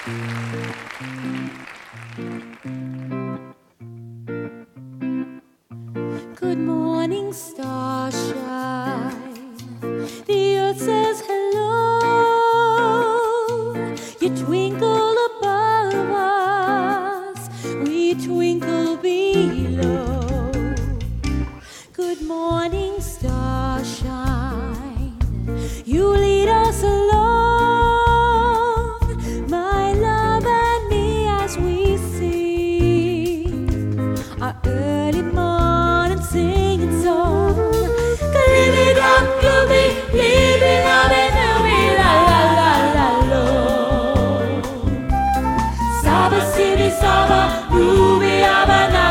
Good morning, starshine. The earth says hello. You twinkle above us, we twinkle below. Good morning, starshine. You lead us along, my love and me, as we sing our early morning singing song. Live it up, you'll be living up and doing la la la la lo. Saba City Saba, Ruby Abana.